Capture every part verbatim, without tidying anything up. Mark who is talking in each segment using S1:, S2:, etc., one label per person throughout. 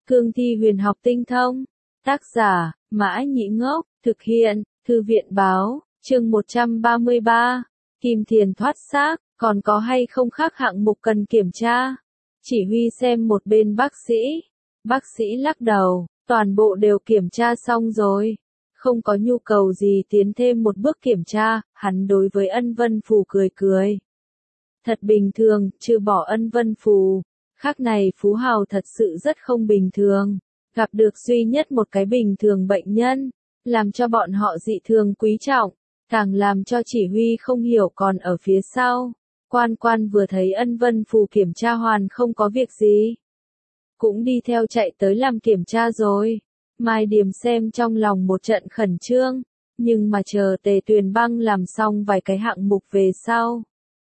S1: Cương thi huyền học tinh thông. Tác giả, Mã Nhĩ Ngốc, thực hiện, Thư viện báo, chương một trăm ba mươi ba. Kim Thiền thoát xác, còn có hay không khác hạng mục cần kiểm tra? Chỉ huy xem một bên bác sĩ. Bác sĩ lắc đầu, toàn bộ đều kiểm tra xong rồi. Không có nhu cầu gì tiến thêm một bước kiểm tra, hắn đối với Ân Vân Phù cười cười. Thật bình thường, trừ bỏ Ân Vân Phù. Khác này Phú Hào thật sự rất không bình thường. Gặp được duy nhất một cái bình thường bệnh nhân, làm cho bọn họ dị thường quý trọng, càng làm cho chỉ huy không hiểu còn ở phía sau. Quan quan vừa thấy Ân Vân Phù kiểm tra hoàn không có việc gì, cũng đi theo chạy tới làm kiểm tra rồi. Mai Điềm xem trong lòng một trận khẩn trương, nhưng mà chờ Tề Tuyền Băng làm xong vài cái hạng mục về sau,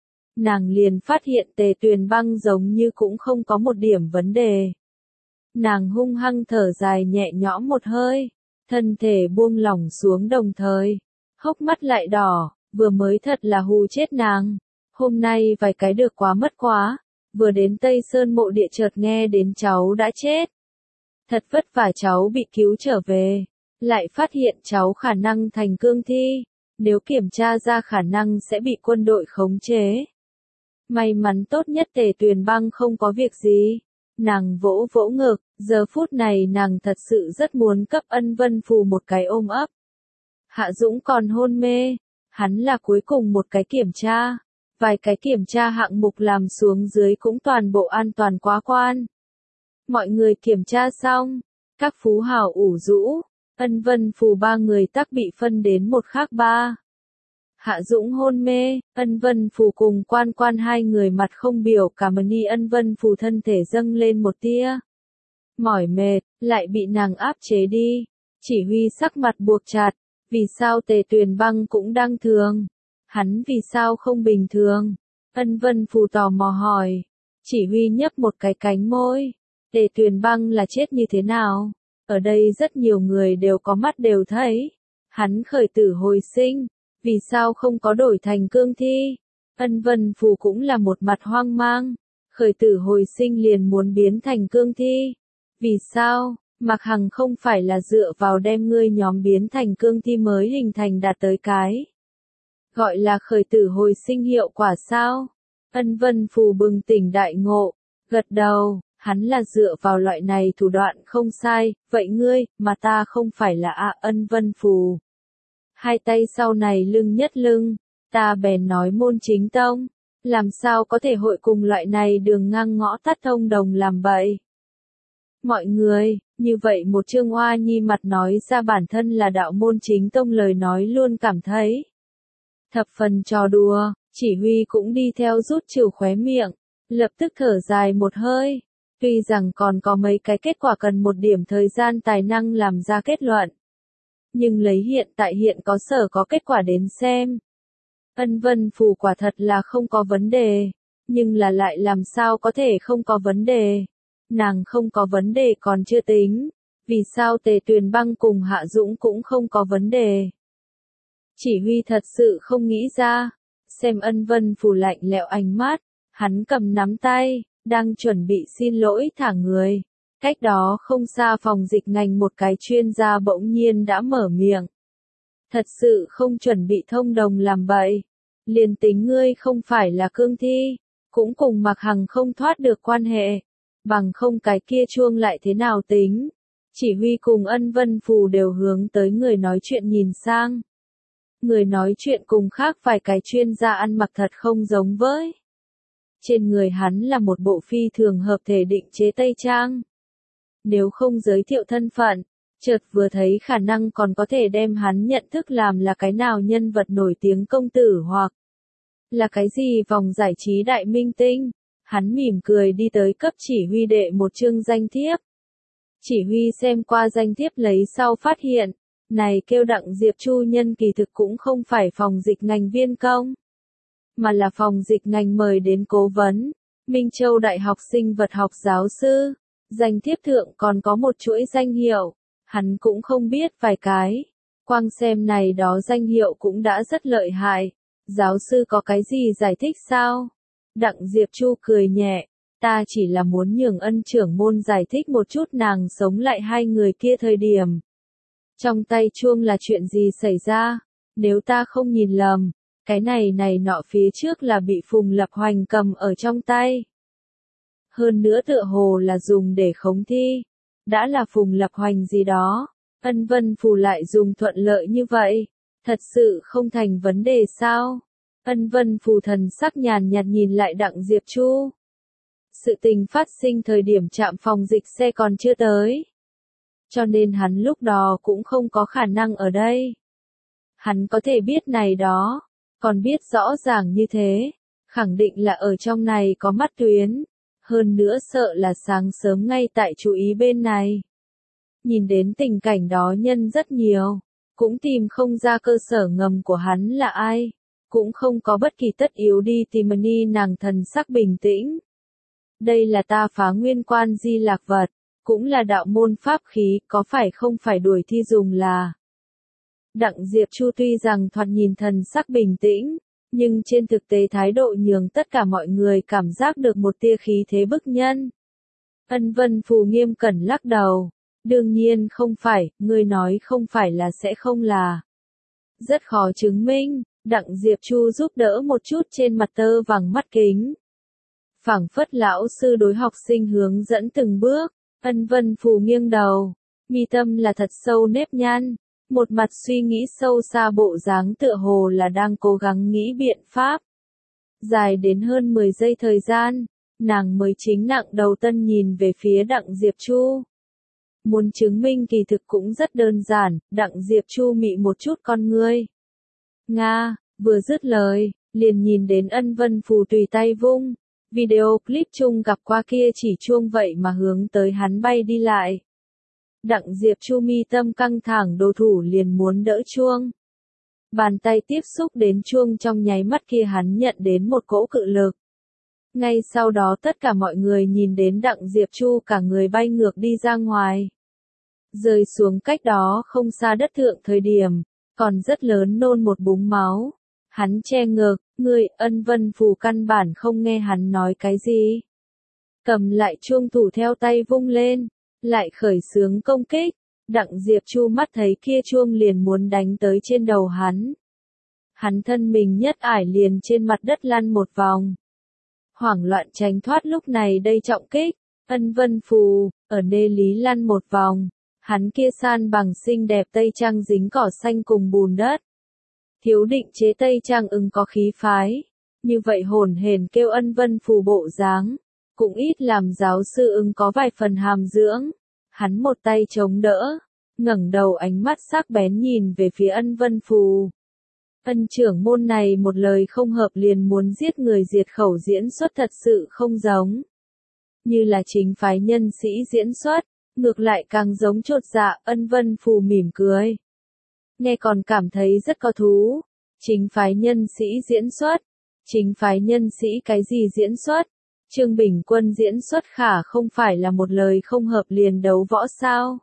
S1: nàng liền phát hiện Tề Tuyền Băng giống như cũng không có một điểm vấn đề. Nàng hung hăng thở dài nhẹ nhõm một hơi, thân thể buông lỏng xuống đồng thời, hốc mắt lại đỏ, vừa mới thật là hù chết nàng. Hôm nay vài cái được quá mất quá, vừa đến Tây Sơn mộ địa chợt nghe đến cháu đã chết. Thật vất vả cháu bị cứu trở về, lại phát hiện cháu khả năng thành cương thi, nếu kiểm tra ra khả năng sẽ bị quân đội khống chế. May mắn tốt nhất Tề Tuyền Băng không có việc gì. Nàng vỗ vỗ ngực, giờ phút này nàng thật sự rất muốn cấp Ân Vân Phù một cái ôm ấp. Hạ Dũng còn hôn mê, hắn là cuối cùng một cái kiểm tra, vài cái kiểm tra hạng mục làm xuống dưới cũng toàn bộ an toàn quá quan. Mọi người kiểm tra xong, các phú hào ủ rũ, Ân Vân Phù ba người tắc bị phân đến một khác ba. Hạ Dũng hôn mê, Ân Vân Phù cùng quan quan hai người mặt không biểu cảm ni. Ân Vân Phù thân thể dâng lên một tia mỏi mệt, lại bị nàng áp chế đi. Chỉ huy sắc mặt buộc chặt, vì sao Tề Tuyền Băng cũng đang thường, hắn vì sao không bình thường? Ân Vân Phù tò mò hỏi. Chỉ huy nhấp một cái cánh môi. Tề Tuyền Băng là chết như thế nào? Ở đây rất nhiều người đều có mắt đều thấy. Hắn khởi tử hồi sinh, vì sao không có đổi thành cương thi? Ân Vân Phù cũng là một mặt hoang mang. Khởi tử hồi sinh liền muốn biến thành cương thi. Vì sao? Mạc Hằng không phải là dựa vào đem ngươi nhóm biến thành cương thi mới hình thành đạt tới cái gọi là khởi tử hồi sinh hiệu quả sao? Ân Vân Phù bừng tỉnh đại ngộ, gật đầu, hắn là dựa vào loại này thủ đoạn không sai, vậy ngươi, mà ta không phải là ạ. Ân Vân Phù hai tay sau này lưng nhất lưng, ta bèn nói môn chính tông, làm sao có thể hội cùng loại này đường ngang ngõ tắt thông đồng làm bậy. Mọi người, như vậy một Trương Hoa Nhi mặt nói ra bản thân là đạo môn chính tông lời nói luôn cảm thấy thập phần trò đùa. Chỉ huy cũng đi theo rút trừ khóe miệng, lập tức thở dài một hơi. Tuy rằng còn có mấy cái kết quả cần một điểm thời gian tài năng làm ra kết luận, nhưng lấy hiện tại hiện có sở có kết quả đến xem, Ân Vân Phù quả thật là không có vấn đề, nhưng là lại làm sao có thể không có vấn đề? Nàng không có vấn đề còn chưa tính, vì sao Tề Tuyền Băng cùng Hạ Dũng cũng không có vấn đề? Chỉ huy thật sự không nghĩ ra. Xem Ân Vân Phù lạnh lẽo ánh mắt, hắn cầm nắm tay, đang chuẩn bị xin lỗi thả người. Cách đó không xa phòng dịch ngành một cái chuyên gia bỗng nhiên đã mở miệng. Thật sự không chuẩn bị thông đồng làm bậy. Liền tính ngươi không phải là cương thi, cũng cùng Mạc Hằng không thoát được quan hệ. Bằng không cái kia chuông lại thế nào tính. Chỉ huy cùng Ân Vân Phù đều hướng tới người nói chuyện nhìn sang. Người nói chuyện cùng khác vài cái chuyên gia ăn mặc thật không giống với. Trên người hắn là một bộ phi thường hợp thể định chế tây trang. Nếu không giới thiệu thân phận, chợt vừa thấy khả năng còn có thể đem hắn nhận thức làm là cái nào nhân vật nổi tiếng công tử hoặc là cái gì vòng giải trí đại minh tinh. Hắn mỉm cười đi tới cấp chỉ huy đệ một chương danh thiếp. Chỉ huy xem qua danh thiếp lấy sau phát hiện, này kêu Đặng Diệp Chu nhân kỳ thực cũng không phải phòng dịch ngành viên công, mà là phòng dịch ngành mời đến cố vấn, Minh Châu Đại học sinh vật học giáo sư. Danh thiếp thượng còn có một chuỗi danh hiệu, hắn cũng không biết vài cái. Quang xem này đó danh hiệu cũng đã rất lợi hại. Giáo sư có cái gì giải thích sao? Đặng Diệp Chu cười nhẹ, Ta chỉ là muốn nhường Ân trưởng môn giải thích một chút nàng sống lại hai người kia thời điểm. Trong tay chuông là chuyện gì xảy ra? Nếu ta không nhìn lầm, cái này này nọ phía trước là bị Phùng Lập Hoành cầm ở trong tay. Hơn nữa tựa hồ là dùng để khống thi. Đã là Phùng Lập Hoành gì đó, Ân Vân Phù lại dùng thuận lợi như vậy. Thật sự không thành vấn đề sao? Ân Vân Phù thần sắc nhàn nhạt nhìn lại Đặng Diệp Chu. Sự tình phát sinh thời điểm trạm phòng dịch xe còn chưa tới. Cho nên hắn lúc đó cũng không có khả năng ở đây. Hắn có thể biết này đó, còn biết rõ ràng như thế, khẳng định là ở trong này có mắt tuyến. Hơn nữa sợ là sáng sớm ngay tại chú ý bên này. Nhìn đến tình cảnh đó nhân rất nhiều, cũng tìm không ra cơ sở ngầm của hắn là ai, cũng không có bất kỳ tất yếu đi tìm ni nàng thần sắc bình tĩnh. Đây là ta Phá Nguyên Quan Di Lạc vật, cũng là đạo môn pháp khí, có phải không phải đuổi thi dùng là. Đặng Diệp Chu tuy rằng thoạt nhìn thần sắc bình tĩnh, nhưng trên thực tế thái độ nhường tất cả mọi người cảm giác được một tia khí thế bức nhân. Ân Vân Phù nghiêm cẩn lắc đầu. Đương nhiên không phải, ngươi nói không phải là sẽ không là. Rất khó chứng minh, Đặng Diệp Chu giúp đỡ một chút trên mặt tơ vàng mắt kính. Phảng phất lão sư đối học sinh hướng dẫn từng bước, Ân Vân Phù nghiêng đầu, mi tâm là thật sâu nếp nhăn, một mặt suy nghĩ sâu xa bộ dáng tựa hồ là đang cố gắng nghĩ biện pháp. Dài đến hơn mười giây thời gian, nàng mới chính nặng đầu tân nhìn về phía Đặng Diệp Chu. Muốn chứng minh kỳ thực cũng rất đơn giản, Đặng Diệp Chu mị một chút con ngươi. Nga, vừa dứt lời, liền nhìn đến Ân Vân Phù tùy tay vung. Video clip chung gặp qua kia chỉ chuông vậy mà hướng tới hắn bay đi lại. Đặng Diệp Chu mi tâm căng thẳng đồ thủ liền muốn đỡ chuông. Bàn tay tiếp xúc đến chuông trong nháy mắt kia hắn nhận đến một cỗ cự lực. Ngay sau đó tất cả mọi người nhìn đến Đặng Diệp Chu cả người bay ngược đi ra ngoài. Rơi xuống cách đó không xa đất thượng thời điểm, còn rất lớn nôn một búng máu. Hắn che ngực, người Ân Vân Phù căn bản không nghe hắn nói cái gì. Cầm lại chuông thủ theo tay vung lên, lại khởi xướng công kích. Đặng Diệp Chu mắt thấy kia chuông liền muốn đánh tới trên đầu hắn. Hắn thân mình nhất ải liền trên mặt đất lăn một vòng. Hoảng loạn tránh thoát lúc này đây trọng kích, Ân Vân Phù, ở nê lý lăn một vòng. Hắn kia san bằng xinh đẹp tây trang dính cỏ xanh cùng bùn đất. Thiếu định chế tây trang ưng có khí phái. Như vậy hồn hển kêu Ân Vân Phù bộ dáng. Cũng ít làm giáo sư ưng có vài phần hàm dưỡng. Hắn một tay chống đỡ. ngẩng đầu ánh mắt sắc bén nhìn về phía Ân Vân Phù. Ân trưởng môn này một lời không hợp liền muốn giết người diệt khẩu diễn xuất thật sự không giống. Như là chính phái nhân sĩ diễn xuất. Ngược lại càng giống chột dạ, Ân Vân Phù mỉm cười. Nghe còn cảm thấy rất có thú. Chính phái nhân sĩ diễn xuất. Chính phái nhân sĩ cái gì diễn xuất? Trương Bình Quân diễn xuất khả không phải là một lời không hợp liền đấu võ sao?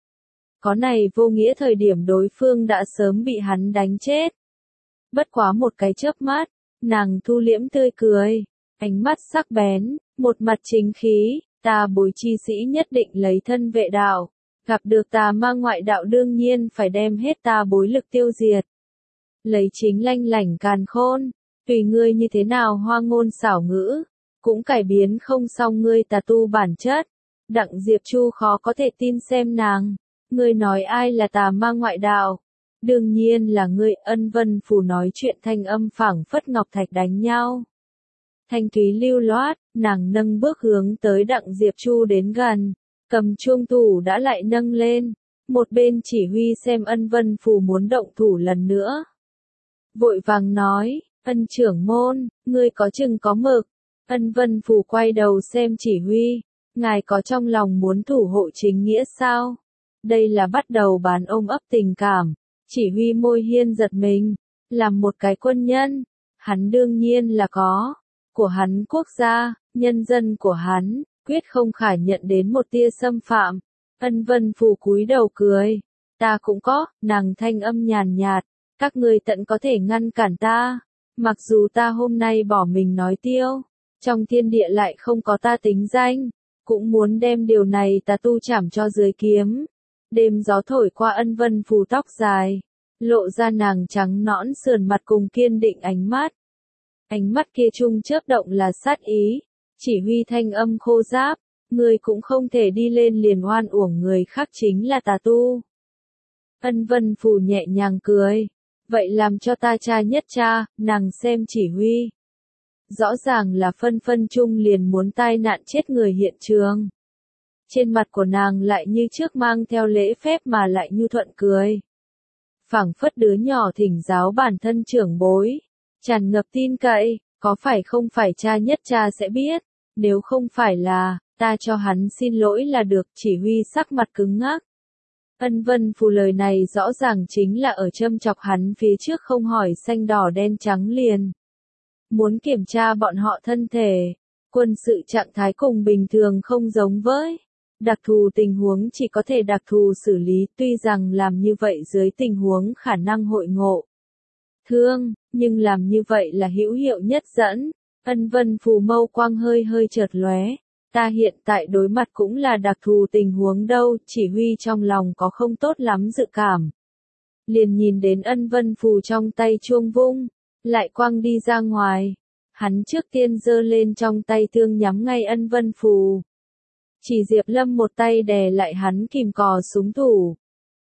S1: Có này vô nghĩa thời điểm đối phương đã sớm bị hắn đánh chết. Bất quá một cái chớp mắt, nàng thu liễm tươi cười, ánh mắt sắc bén, một mặt chính khí. Ta Bối chi sĩ nhất định lấy thân vệ đạo, gặp được tà ma ngoại đạo đương nhiên phải đem hết ta Bối lực tiêu diệt. Lấy chính lanh lảnh càn khôn, tùy ngươi như thế nào hoa ngôn xảo ngữ, cũng cải biến không xong ngươi tà tu bản chất. Đặng Diệp Chu khó có thể tin xem nàng, ngươi nói ai là tà ma ngoại đạo? Đương nhiên là ngươi. Ân Vân Phù nói chuyện thanh âm phảng phất ngọc thạch đánh nhau. Thanh thúy lưu loát, nàng nâng bước hướng tới Đặng Diệp Chu đến gần, cầm chuông thủ đã lại nâng lên, một bên chỉ huy xem Ân Vân Phù muốn động thủ lần nữa. Vội vàng nói, Ân trưởng môn, ngươi có chừng có mực. Ân Vân Phù quay đầu xem chỉ huy, ngài có trong lòng muốn thủ hộ chính nghĩa sao? Đây là bắt đầu bán ôm ấp tình cảm, chỉ huy môi hiên giật mình, làm một cái quân nhân, hắn đương nhiên là có. Của hắn quốc gia, nhân dân của hắn, quyết không khả nhận đến một tia xâm phạm. Ân Vân Phù cúi đầu cười. Ta cũng có, nàng thanh âm nhàn nhạt. Các ngươi tận có thể ngăn cản ta. Mặc dù ta hôm nay bỏ mình nói tiêu. Trong thiên địa lại không có ta tính danh, cũng muốn đem điều này ta tu chảm cho dưới kiếm. Đêm gió thổi qua Ân Vân Phù tóc dài, lộ ra nàng trắng nõn sườn mặt cùng kiên định ánh mắt. Ánh mắt kia trung chớp động là sát ý, chỉ huy thanh âm khô ráp, ngươi cũng không thể đi lên liền oan uổng người khác chính là tà tu. Ân Vân Phù nhẹ nhàng cười, vậy làm cho ta cha nhất cha, nàng xem chỉ huy. Rõ ràng là phân phân chung liền muốn tai nạn chết người hiện trường. Trên mặt của nàng lại như trước mang theo lễ phép mà lại nhu thuận cười. Phảng phất đứa nhỏ thỉnh giáo bản thân trưởng bối, tràn ngập tin cậy, có phải không phải cha nhất cha sẽ biết, nếu không phải là, ta cho hắn xin lỗi là được, chỉ huy sắc mặt cứng ngắc. Ân Vân Phù lời này rõ ràng chính là ở châm chọc hắn phía trước không hỏi xanh đỏ đen trắng liền. Muốn kiểm tra bọn họ thân thể, quân sự trạng thái cùng bình thường không giống với. Đặc thù tình huống chỉ có thể đặc thù xử lý, tuy rằng làm như vậy dưới tình huống khả năng hội ngộ thương, nhưng làm như vậy là hữu hiệu nhất dẫn. Ân Vân Phù mâu quang hơi hơi chợt lóe, ta hiện tại đối mặt cũng là đặc thù tình huống đâu, chỉ huy trong lòng có không tốt lắm dự cảm. Liền nhìn đến Ân Vân Phù trong tay chuông vung, lại quăng đi ra ngoài. Hắn trước tiên giơ lên trong tay thương nhắm ngay Ân Vân Phù. Chỉ Diệp Lâm một tay đè lại hắn kìm cò súng thủ.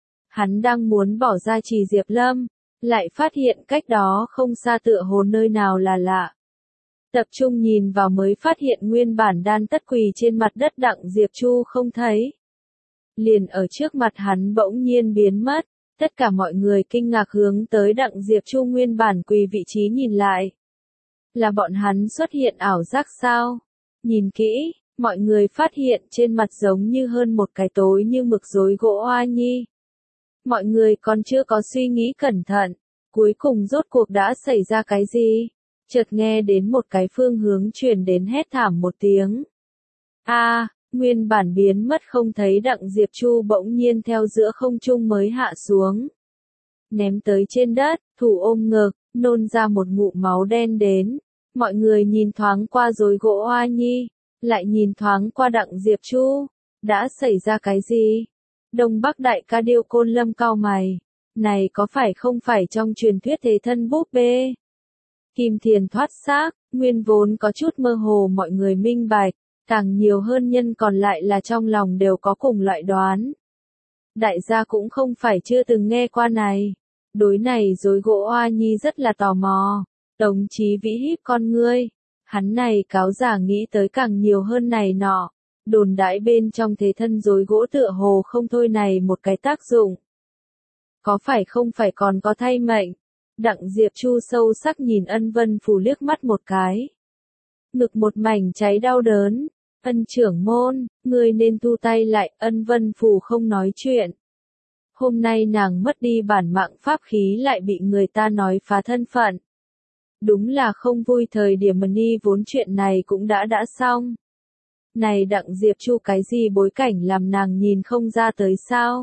S1: Hắn đang muốn bỏ ra Chỉ Diệp Lâm, lại phát hiện cách đó không xa tựa hồ nơi nào là lạ. Tập trung nhìn vào mới phát hiện nguyên bản đan tất quỳ trên mặt đất Đặng Diệp Chu không thấy. Liền ở trước mặt hắn bỗng nhiên biến mất, tất cả mọi người kinh ngạc hướng tới Đặng Diệp Chu nguyên bản quỳ vị trí nhìn lại. Là bọn hắn xuất hiện ảo giác sao? Nhìn kỹ, mọi người phát hiện trên mặt giống như hơn một cái tối như mực rối gỗ oa nhi. Mọi người còn chưa có suy nghĩ cẩn thận, cuối cùng rốt cuộc đã xảy ra cái gì? Chợt nghe đến một cái phương hướng truyền đến hét thảm một tiếng. A, à, nguyên bản biến mất không thấy Đặng Diệp Chu bỗng nhiên theo giữa không trung mới hạ xuống. Ném tới trên đất, thủ ôm ngực, nôn ra một ngụm máu đen đến. Mọi người nhìn thoáng qua rối gỗ oa nhi, lại nhìn thoáng qua Đặng Diệp Chu. Đã xảy ra cái gì? Đông Bắc Đại Ca Điêu Côn Lâm cau mày. Này có phải không phải trong truyền thuyết thế thân búp bê? Kim Thiền thoát xác, nguyên vốn có chút mơ hồ mọi người minh bạch, càng nhiều hơn nhân còn lại là trong lòng đều có cùng loại đoán. Đại gia cũng không phải chưa từng nghe qua này. Đối này rối gỗ oa nhi rất là tò mò. Tống Chí Vĩ híp con ngươi. Hắn này cáo giả nghĩ tới càng nhiều hơn này nọ. Đồn đãi bên trong thế thân rối gỗ tựa hồ không thôi này một cái tác dụng. Có phải không phải còn có thay mệnh? Đặng Diệp Chu sâu sắc nhìn Ân Vân Phù liếc mắt một cái. Ngực một mảnh cháy đau đớn. Ân trưởng môn, ngươi nên thu tay lại. Ân Vân Phù không nói chuyện. Hôm nay nàng mất đi bản mạng pháp khí lại bị người ta nói phá thân phận. Đúng là không vui, thời điểm Mani vốn chuyện này cũng đã đã xong. Này Đặng Diệp Chu cái gì bối cảnh làm nàng nhìn không ra tới sao?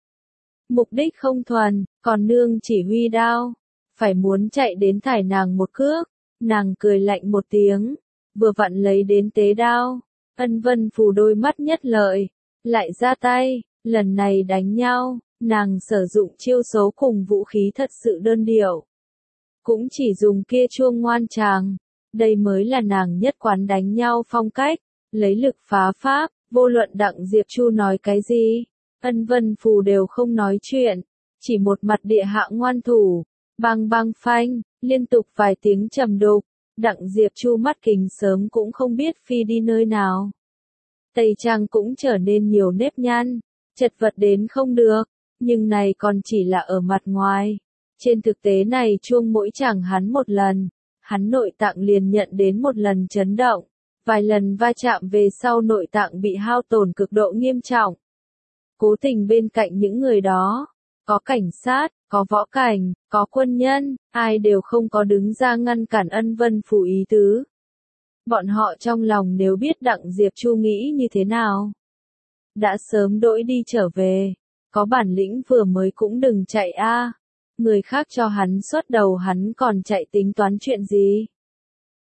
S1: Mục đích không thuần, còn nương chỉ huy đao. Phải muốn chạy đến thải nàng một cước. Nàng cười lạnh một tiếng. Vừa vặn lấy đến tế đao. Ân Vân Phù đôi mắt nhất lợi. Lại ra tay. Lần này đánh nhau. Nàng sử dụng chiêu số cùng vũ khí thật sự đơn điệu. Cũng chỉ dùng kia chuông ngoan tràng. Đây mới là nàng nhất quán đánh nhau phong cách. Lấy lực phá pháp. Vô luận Đặng Diệp Chu nói cái gì. Ân Vân Phù đều không nói chuyện. Chỉ một mặt địa hạ ngoan thủ. Bang bang phanh, liên tục vài tiếng trầm đục. Đặng Diệp Chu mắt kính sớm cũng không biết phi đi nơi nào. Tây trang cũng trở nên nhiều nếp nhăn. Chật vật đến không được. Nhưng này còn chỉ là ở mặt ngoài. Trên thực tế này chuông mỗi chàng hắn một lần. Hắn nội tạng liền nhận đến một lần chấn động. Vài lần va chạm về sau nội tạng bị hao tổn cực độ nghiêm trọng. Cố tình bên cạnh những người đó, có cảnh sát, có võ cảnh, có quân nhân, ai đều không có đứng ra ngăn cản Ân Vân Phù ý tứ. Bọn họ trong lòng nếu biết Đặng Diệp Chu nghĩ như thế nào, đã sớm đỗi đi trở về. Có bản lĩnh vừa mới cũng đừng chạy a. Người khác cho hắn xuất đầu hắn còn chạy tính toán chuyện gì?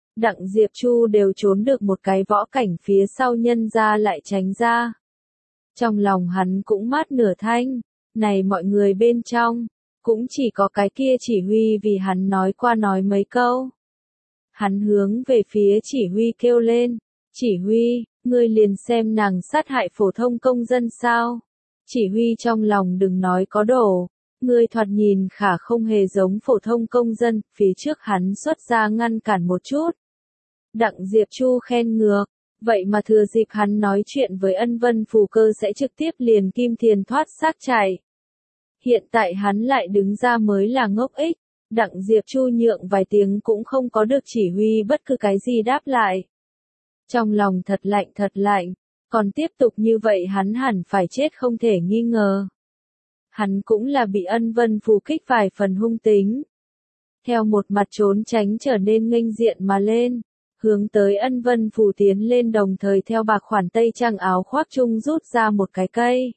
S1: Đặng Diệp Chu đều trốn được một cái võ cảnh phía sau nhân ra lại tránh ra. Trong lòng hắn cũng mát nửa thanh, này mọi người bên trong, cũng chỉ có cái kia chỉ huy vì hắn nói qua nói mấy câu. Hắn hướng về phía chỉ huy kêu lên, chỉ huy, ngươi liền xem nàng sát hại phổ thông công dân sao. Chỉ huy trong lòng đừng nói có đổ, ngươi thoạt nhìn khả không hề giống phổ thông công dân, phía trước hắn xuất ra ngăn cản một chút. Đặng Diệp Chu khen ngược, vậy mà thừa dịp hắn nói chuyện với Ân Vân Phù Cơ sẽ trực tiếp liền kim thiền thoát xác chạy. Hiện tại hắn lại đứng ra mới là ngốc ích, Đặng Diệp Chu nhượng vài tiếng cũng không có được chỉ huy bất cứ cái gì đáp lại. Trong lòng thật lạnh thật lạnh, còn tiếp tục như vậy hắn hẳn phải chết không thể nghi ngờ. Hắn cũng là bị Ân Vân Phù kích vài phần hung tính. Theo một mặt trốn tránh trở nên nghênh diện mà lên, hướng tới Ân Vân Phù tiến lên đồng thời theo bạc khoản tây trang áo khoác chung rút ra một cái cây.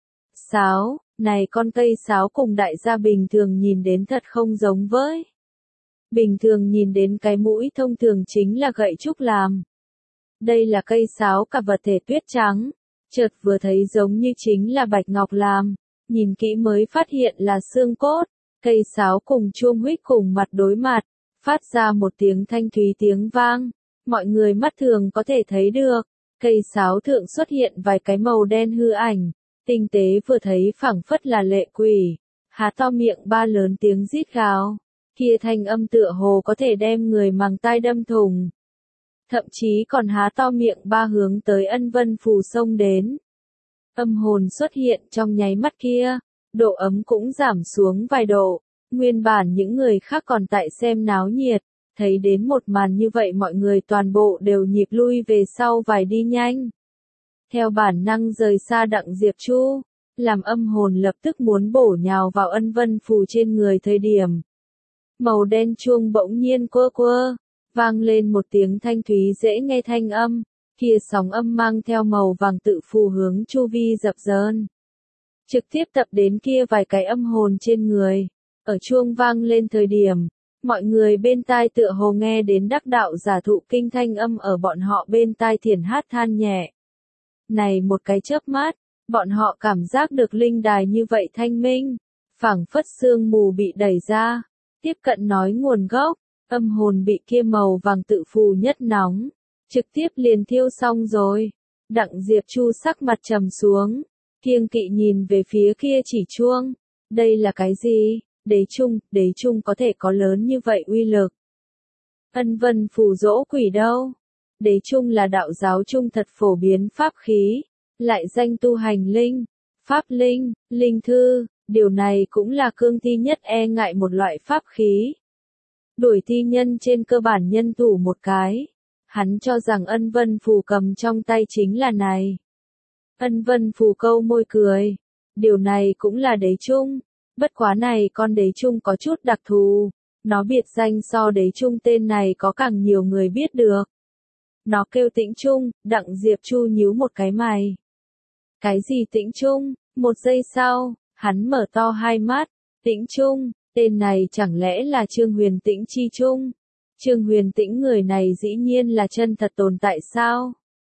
S1: Sáo, này con cây sáo cùng đại gia bình thường nhìn đến thật không giống với. Bình thường nhìn đến cái mũi thông thường chính là gậy trúc làm. Đây là cây sáo cả vật thể tuyết trắng, chợt vừa thấy giống như chính là bạch ngọc làm, nhìn kỹ mới phát hiện là xương cốt. Cây sáo cùng chuông huýt cùng mặt đối mặt, phát ra một tiếng thanh thúy tiếng vang, mọi người mắt thường có thể thấy được, cây sáo thượng xuất hiện vài cái màu đen hư ảnh, tinh tế vừa thấy phảng phất là lệ quỷ, há to miệng ba lớn tiếng rít gào, kia thanh âm tựa hồ có thể đem người màng tai đâm thùng. Thậm chí còn há to miệng ba hướng tới Ân Vân Phù xông đến. Âm hồn xuất hiện trong nháy mắt kia, độ ấm cũng giảm xuống vài độ, nguyên bản những người khác còn tại xem náo nhiệt, thấy đến một màn như vậy mọi người toàn bộ đều nhịp lui về sau vài đi nhanh. Theo bản năng rời xa Đặng Diệp Chu, làm âm hồn lập tức muốn bổ nhào vào Ân Vân Phù trên người thời điểm. Màu đen chuông bỗng nhiên quơ quơ, vang lên một tiếng thanh thúy dễ nghe thanh âm, kia sóng âm mang theo màu vàng tự phù hướng chu vi dập dờn. Trực tiếp tập đến kia vài cái âm hồn trên người, ở chuông vang lên thời điểm, mọi người bên tai tựa hồ nghe đến đắc đạo giả thụ kinh thanh âm ở bọn họ bên tai thiền hát than nhẹ. Này một cái chớp mắt, bọn họ cảm giác được linh đài như vậy thanh minh, phảng phất sương mù bị đẩy ra, tiếp cận nói nguồn gốc, âm hồn bị kia màu vàng tự phù nhất nóng, trực tiếp liền thiêu xong rồi. Đặng Diệp Chu sắc mặt trầm xuống, kiêng kỵ nhìn về phía kia chỉ chuông, đây là cái gì? Đế trung, đế trung có thể có lớn như vậy uy lực. Ân Vân Phù dỗ quỷ đâu? Đế trung là đạo giáo trung thật phổ biến pháp khí, lại danh tu hành linh, pháp linh, linh thư, điều này cũng là cương thi nhất e ngại một loại pháp khí. Đuổi thi nhân trên cơ bản nhân thủ một cái, hắn cho rằng Ân Vân Phù cầm trong tay chính là này. Ân Vân Phù câu môi cười, điều này cũng là đế trung. Bất quá này con đế trung có chút đặc thù, nó biệt danh so đế trung tên này có càng nhiều người biết được. Nó kêu Tĩnh Trung, Đặng Diệp Chu nhíu một cái mày. Cái gì Tĩnh Trung? Một giây sau, hắn mở to hai mắt, Tĩnh Trung, tên này chẳng lẽ là Trương Huyền Tĩnh chi Trung? Trương Huyền Tĩnh người này dĩ nhiên là chân thật tồn tại sao?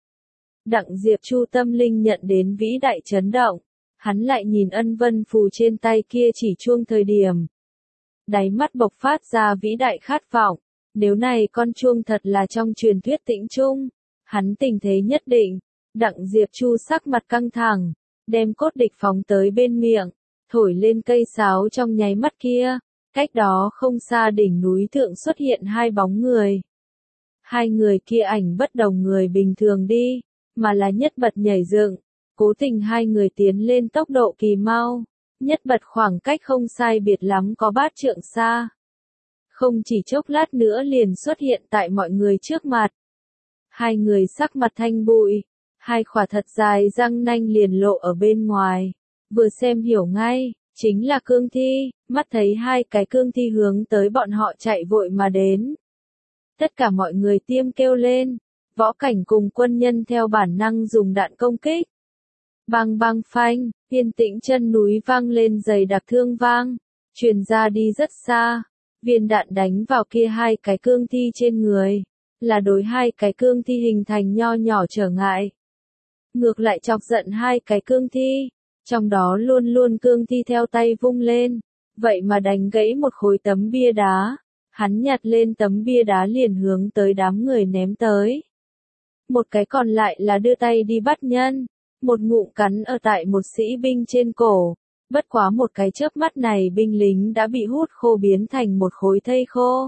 S1: Đặng Diệp Chu tâm linh nhận đến vĩ đại chấn động. Hắn lại nhìn Ân Vân Phù trên tay kia chỉ chuông thời điểm. Đáy mắt bộc phát ra vĩ đại khát vọng, nếu này con chuông thật là trong truyền thuyết Tĩnh Trung, hắn tình thế nhất định. Đặng Diệp Chu sắc mặt căng thẳng, đem cốt địch phóng tới bên miệng, thổi lên cây sáo trong nháy mắt kia, cách đó không xa đỉnh núi thượng xuất hiện hai bóng người. Hai người kia ảnh bất đồng người bình thường đi, mà là nhất bật nhảy dựng. Cố tình hai người tiến lên tốc độ kỳ mau, nhất bật khoảng cách không sai biệt lắm có bát trượng xa. Không chỉ chốc lát nữa liền xuất hiện tại mọi người trước mặt. Hai người sắc mặt thanh bụi, hai khỏa thật dài răng nanh liền lộ ở bên ngoài, vừa xem hiểu ngay, chính là cương thi, mắt thấy hai cái cương thi hướng tới bọn họ chạy vội mà đến. Tất cả mọi người tiêm kêu lên, võ cảnh cùng quân nhân theo bản năng dùng đạn công kích. Bang bang phanh, yên tĩnh chân núi vang lên dày đặc thương vang, truyền ra đi rất xa, viên đạn đánh vào kia hai cái cương thi trên người, là đối hai cái cương thi hình thành nho nhỏ trở ngại. Ngược lại chọc giận hai cái cương thi, trong đó luôn luôn cương thi theo tay vung lên, vậy mà đánh gãy một khối tấm bia đá, hắn nhặt lên tấm bia đá liền hướng tới đám người ném tới. Một cái còn lại là đưa tay đi bắt nhân, một ngụm cắn ở tại một sĩ binh trên cổ, bất quá một cái chớp mắt này binh lính đã bị hút khô biến thành một khối thây khô.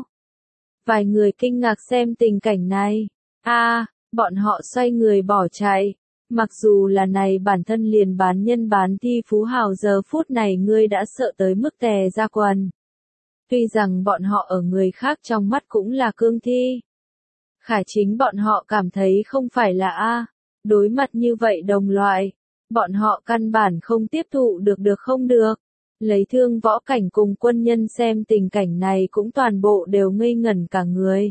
S1: Vài người kinh ngạc xem tình cảnh này, a, à, bọn họ xoay người bỏ chạy. Mặc dù là này bản thân liền bán nhân bán thi phú hào giờ phút này ngươi đã sợ tới mức tè ra quần. Tuy rằng bọn họ ở người khác trong mắt cũng là cương thi. Khả chính bọn họ cảm thấy không phải là A, đối mặt như vậy đồng loại. Bọn họ căn bản không tiếp thụ được được không được. Lấy thương võ cảnh cùng quân nhân xem tình cảnh này cũng toàn bộ đều ngây ngẩn cả người.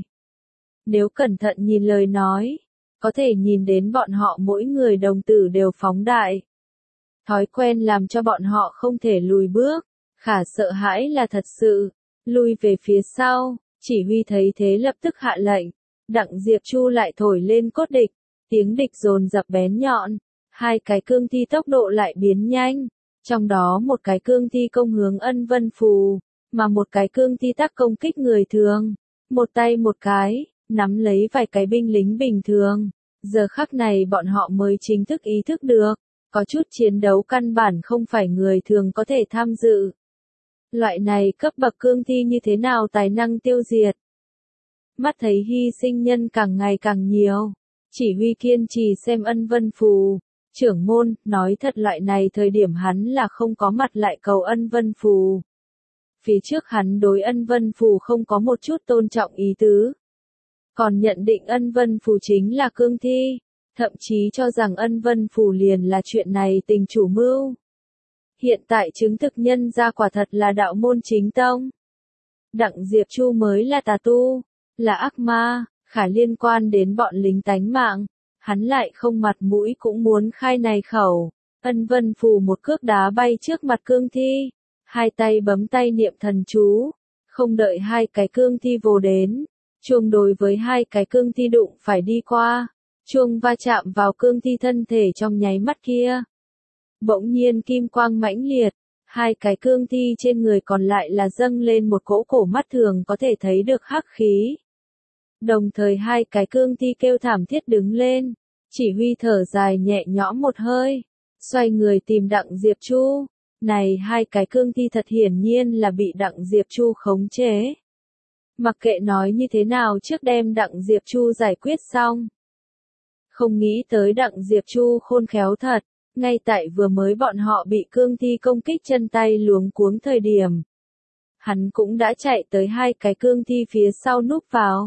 S1: Nếu cẩn thận nhìn lời nói, có thể nhìn đến bọn họ mỗi người đồng tử đều phóng đại. Thói quen làm cho bọn họ không thể lùi bước, khả sợ hãi là thật sự, lui về phía sau, chỉ huy thấy thế lập tức hạ lệnh. Đặng Diệp Chu lại thổi lên cốt địch, tiếng địch dồn dập bén nhọn, hai cái cương thi tốc độ lại biến nhanh, trong đó một cái cương thi công hướng Ân Vân Phù, mà một cái cương thi tắc công kích người thường, một tay một cái, nắm lấy vài cái binh lính bình thường. Giờ khắc này bọn họ mới chính thức ý thức được, có chút chiến đấu căn bản không phải người thường có thể tham dự. Loại này cấp bậc cương thi như thế nào tài năng tiêu diệt? Mắt thấy hy sinh nhân càng ngày càng nhiều, chỉ huy kiên trì xem Ân Vân Phù, trưởng môn, nói thật loại này thời điểm hắn là không có mặt lại cầu Ân Vân Phù. Phía trước hắn đối Ân Vân Phù không có một chút tôn trọng ý tứ. Còn nhận định Ân Vân Phù chính là cương thi, thậm chí cho rằng Ân Vân Phù liền là chuyện này tình chủ mưu. Hiện tại chứng thực nhân ra quả thật là đạo môn chính tông. Đặng Diệp Chu mới là tà tu, là ác ma, khả liên quan đến bọn lính tánh mạng, hắn lại không mặt mũi cũng muốn khai này khẩu. Ân Vân Phù một cước đá bay trước mặt cương thi, hai tay bấm tay niệm thần chú, không đợi hai cái cương thi vồ đến. Chuông đối với hai cái cương thi đụng phải đi qua, chuông va chạm vào cương thi thân thể trong nháy mắt kia. Bỗng nhiên kim quang mãnh liệt, hai cái cương thi trên người còn lại là dâng lên một cỗ cổ mắt thường có thể thấy được hắc khí. Đồng thời hai cái cương thi kêu thảm thiết đứng lên, chỉ huy thở dài nhẹ nhõm một hơi, xoay người tìm Đặng Diệp Chu. Này hai cái cương thi thật hiển nhiên là bị Đặng Diệp Chu khống chế. Mặc kệ nói như thế nào trước đem Đặng Diệp Chu giải quyết xong. Không nghĩ tới Đặng Diệp Chu khôn khéo thật, ngay tại vừa mới bọn họ bị cương thi công kích chân tay luống cuống thời điểm. Hắn cũng đã chạy tới hai cái cương thi phía sau núp vào.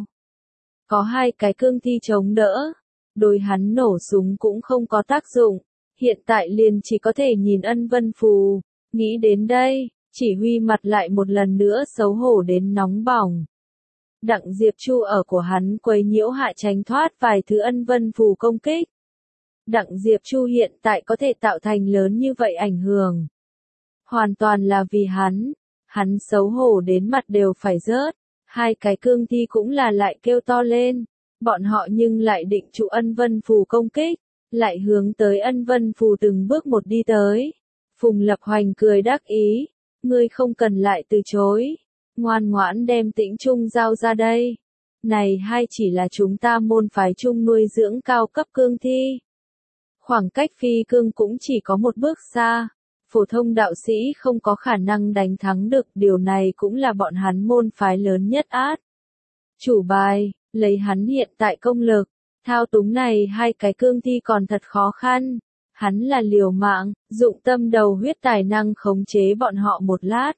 S1: Có hai cái cương thi chống đỡ, đối hắn nổ súng cũng không có tác dụng, hiện tại liền chỉ có thể nhìn Ân Vân Phù. Nghĩ đến đây, chỉ huy mặt lại một lần nữa xấu hổ đến nóng bỏng. Đặng Diệp Chu ở của hắn quấy nhiễu hạ tránh thoát vài thứ Ân Vân Phù công kích. Đặng Diệp Chu hiện tại có thể tạo thành lớn như vậy ảnh hưởng. Hoàn toàn là vì hắn, hắn xấu hổ đến mặt đều phải rớt, hai cái cương thi cũng là lại kêu to lên, bọn họ nhưng lại định trụ Ân Vân Phù công kích, lại hướng tới Ân Vân Phù từng bước một đi tới. Phùng Lập Hoành cười đắc ý, ngươi không cần lại từ chối. Ngoan ngoãn đem Tĩnh Trung giao ra đây. Này hai chỉ là chúng ta môn phái chung nuôi dưỡng cao cấp cương thi. Khoảng cách phi cương cũng chỉ có một bước xa. Phổ thông đạo sĩ không có khả năng đánh thắng được, điều này cũng là bọn hắn môn phái lớn nhất át. Chủ bài, lấy hắn hiện tại công lực, thao túng này hai cái cương thi còn thật khó khăn. Hắn là liều mạng, dụng tâm đầu huyết tài năng khống chế bọn họ một lát.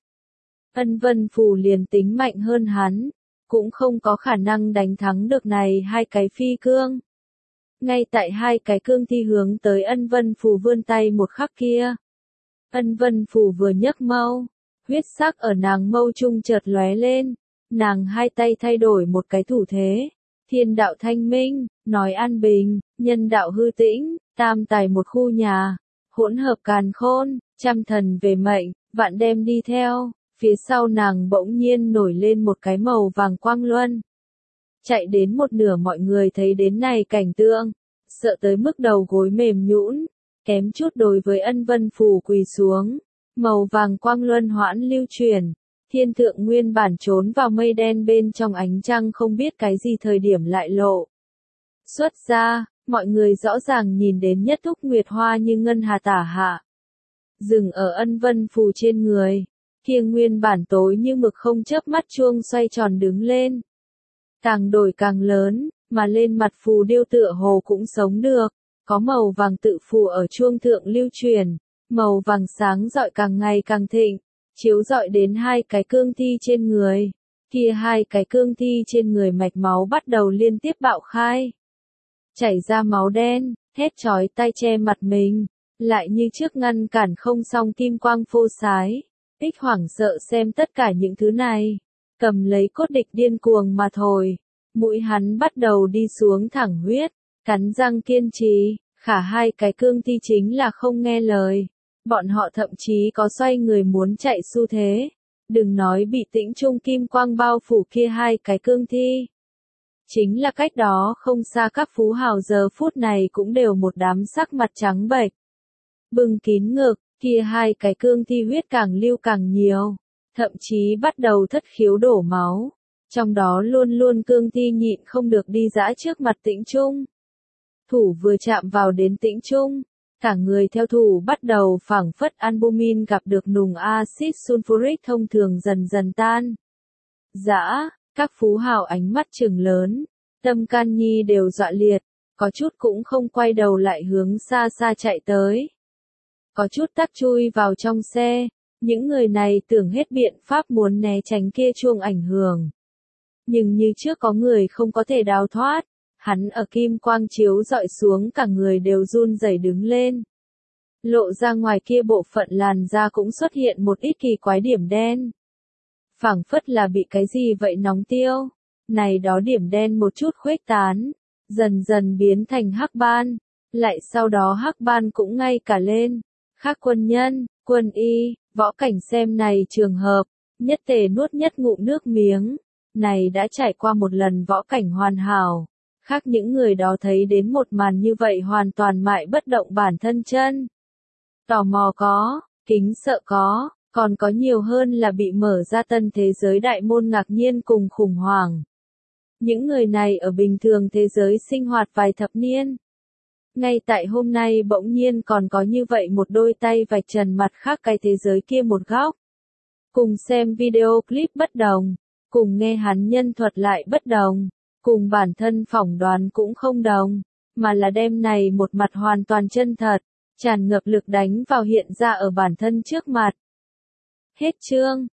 S1: Ân Vân Phù liền tính mạnh hơn hắn, cũng không có khả năng đánh thắng được này hai cái phi cương. Ngay tại hai cái cương thi hướng tới Ân Vân Phù vươn tay một khắc kia. Ân Vân Phù vừa nhấc mâu, huyết sắc ở nàng mâu trung chợt lóe lên, nàng hai tay thay đổi một cái thủ thế. Thiên đạo thanh minh, nói an bình, nhân đạo hư tĩnh, tam tài một khu nhà, hỗn hợp càn khôn, trăm thần về mệnh, vạn đem đi theo. Phía sau nàng bỗng nhiên nổi lên một cái màu vàng quang luân. Chạy đến một nửa mọi người thấy đến này cảnh tượng, sợ tới mức đầu gối mềm nhũn, kém chút đối với ân vân phù quỳ xuống. Màu vàng quang luân hoãn lưu chuyển, thiên thượng nguyên bản trốn vào mây đen bên trong ánh trăng không biết cái gì thời điểm lại lộ. Xuất ra, mọi người rõ ràng nhìn đến nhất thúc nguyệt hoa như ngân hà tả hạ. Dừng ở ân vân phù trên người, kia nguyên bản tối như mực không chớp mắt chuông xoay tròn đứng lên. Càng đổi càng lớn, mà lên mặt phù điêu tựa hồ cũng sống được, có màu vàng tự phù ở chuông thượng lưu truyền, màu vàng sáng rọi càng ngày càng thịnh, chiếu rọi đến hai cái cương thi trên người. Kia hai cái cương thi trên người mạch máu bắt đầu liên tiếp bạo khai. Chảy ra máu đen, thét chói tai che mặt mình, lại như trước ngăn cản không xong kim quang phô sái. Ích hoảng sợ xem tất cả những thứ này, cầm lấy cốt địch điên cuồng mà thổi, mũi hắn bắt đầu đi xuống thẳng huyết, cắn răng kiên trì, khả hai cái cương thi chính là không nghe lời, bọn họ thậm chí có xoay người muốn chạy xu thế, đừng nói bị tĩnh trung kim quang bao phủ kia hai cái cương thi. Chính là cách đó không xa các phú hào giờ phút này cũng đều một đám sắc mặt trắng bệch, bưng kín ngực. Kia hai cái cương thi huyết càng lưu càng nhiều, thậm chí bắt đầu thất khiếu đổ máu, trong đó luôn luôn cương thi nhịn không được đi dã trước mặt Tĩnh Trung. Thủ vừa chạm vào đến Tĩnh Trung, cả người theo thủ bắt đầu phảng phất albumin gặp được nùng axit sulfuric thông thường dần dần tan. Dã, các phú hào ánh mắt trừng lớn, tâm can nhi đều dọa liệt, có chút cũng không quay đầu lại hướng xa xa chạy tới. Có chút tắc chui vào trong xe, những người này tưởng hết biện pháp muốn né tránh kia chuông ảnh hưởng. Nhưng như trước có người không có thể đào thoát, hắn ở kim quang chiếu dọi xuống cả người đều run rẩy đứng lên. Lộ ra ngoài kia bộ phận làn da cũng xuất hiện một ít kỳ quái điểm đen. Phảng phất là bị cái gì vậy nóng tiêu, này đó điểm đen một chút khuếch tán, dần dần biến thành hắc ban, lại sau đó hắc ban cũng ngay cả lên. Khác quân nhân, quân y, võ cảnh xem này trường hợp, nhất tề nuốt nhất ngụm nước miếng, này đã trải qua một lần võ cảnh hoàn hảo. Khác những người đó thấy đến một màn như vậy hoàn toàn mại bất động bản thân chân. Tò mò có, kính sợ có, còn có nhiều hơn là bị mở ra tân thế giới đại môn ngạc nhiên cùng khủng hoảng. Những người này ở bình thường thế giới sinh hoạt vài thập niên. Ngay tại hôm nay bỗng nhiên còn có như vậy một đôi tay vạch trần mặt khác cái thế giới kia một góc. Cùng xem video clip bất đồng, cùng nghe hắn nhân thuật lại bất đồng, cùng bản thân phỏng đoán cũng không đồng, mà là đem này một mặt hoàn toàn chân thật, tràn ngập lực đánh vào hiện ra ở bản thân trước mặt. Hết chương.